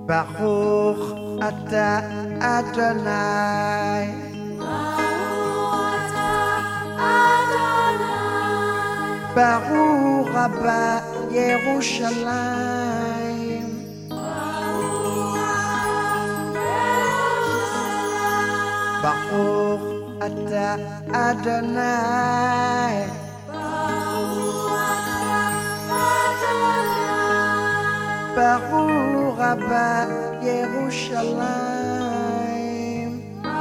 Baruch Ata Adonai. Baruch Abba Yerushalayim. Baruch Ata Adonai. Baruch Abba Yerushalayim.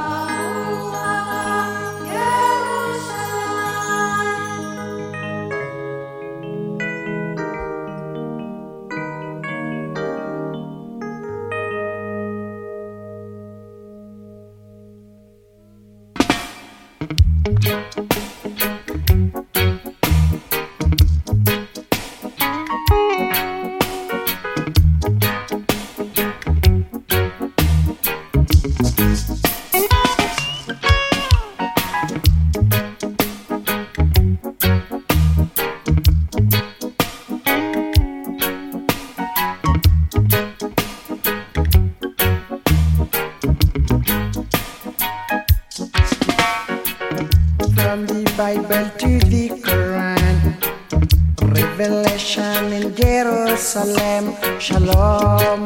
From the Bible to the Quran, Revelation in Jerusalem, Shalom,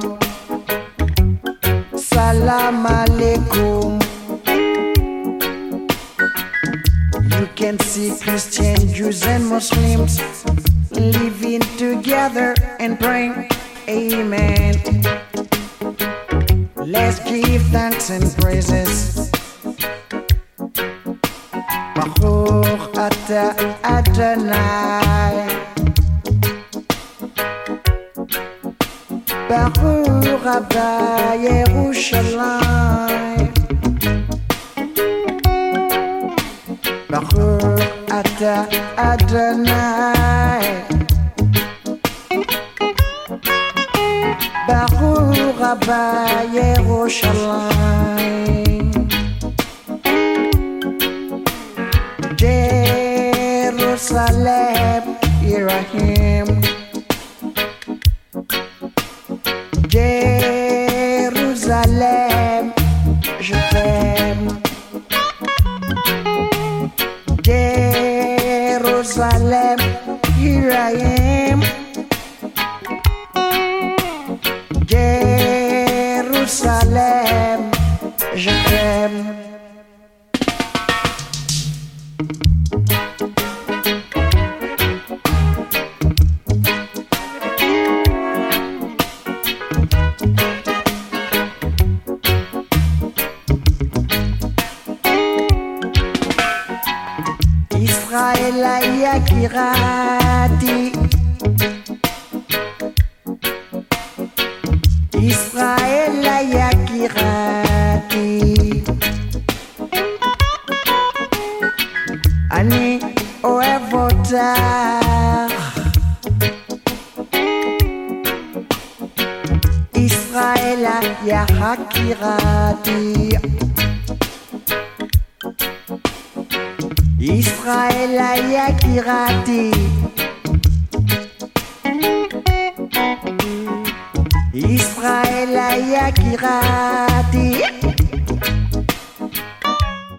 Salam Alaikum. You can see Christians, Jews and Muslims living together and praying, Amen. Let's give thanks and praises. Baruch Ata Adonai. Baruch Abba Yerushalayim. Baruch Ata Adonai. Baruch Abba Yerushalayim. Jerusalem, here I am. Jerusalem, je t'aime. Jerusalem, here I am. Jerusalem, je t'aime. Israël Yakirati. Israël Yakirati. Ani Oevotar. Israël Yakirati. Israël Yakirati. Israël Yakirati.